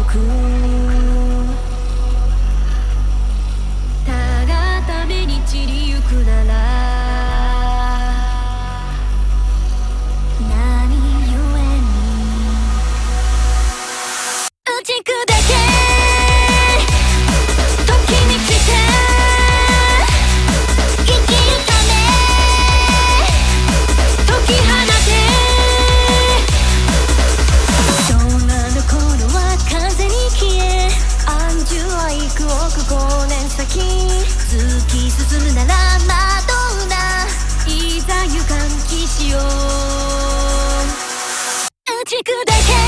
くたがために散りゆくなら何故に打ち砕け時に来て生きるため解き放て空の頃は風に消え安住は幾億光年先突き進むならマドンナいざ行かんきしよう打ち砕け